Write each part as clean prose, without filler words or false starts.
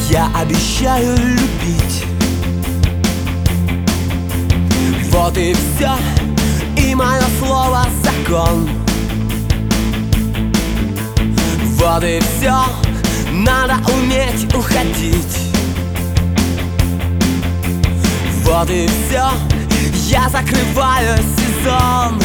Я обещаю любить. Вот и все, и мое слово закон. Вот и все, надо уметь уходить. Вот и все, я закрываю сезон.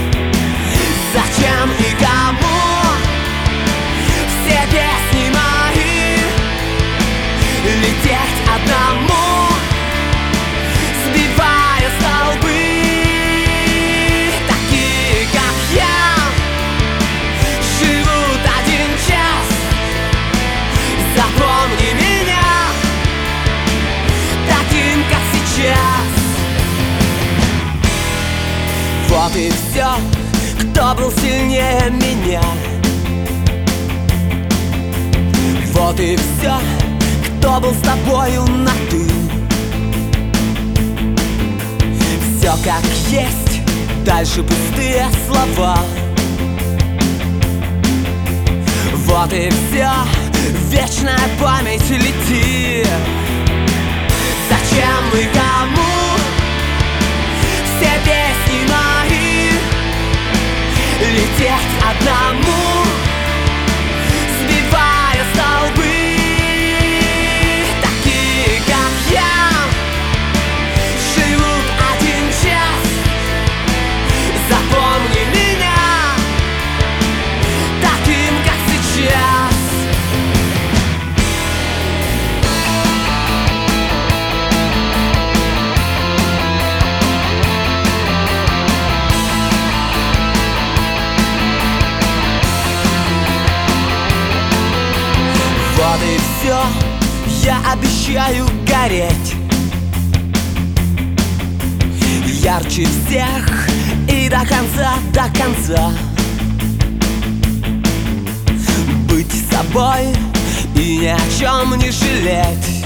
Зачем и кому все песни мои? Лететь одному, сбивая столбы. Такие, как я, живут один час. Запомни меня таким, как сейчас. Вот и все, кто был сильнее меня. Вот и все, кто был с тобою на «ты». Все как есть, дальше пустые слова. Вот и все, вечная память лети. Зачем и кому все песни мои? Лететь одному, сбивая столбы. Такие, как я, живут один час. Запомни меня таким, как сейчас. Вот и все, я обещаю гореть ярче всех и до конца, до конца. Быть собой и ни о чем не жалеть.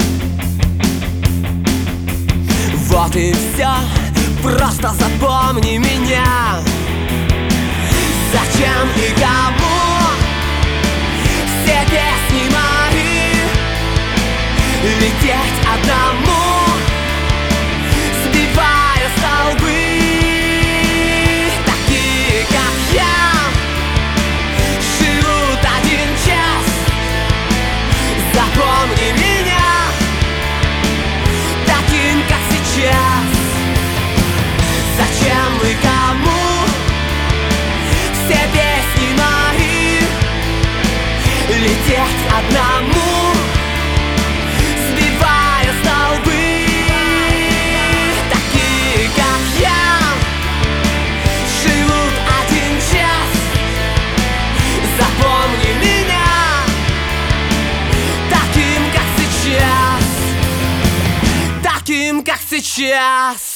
Вот и все, просто запомни меня. Зачем и кому все песни мои? Лететь одному, сбивая столбы. Такие, как я, живут один час. Запомни меня таким, как сейчас. Зачем и кому все песни мои? Лететь одному, сбивая столбы. Такие, как я, живут один час. Запомни меня таким, как сейчас. Таким, как сейчас.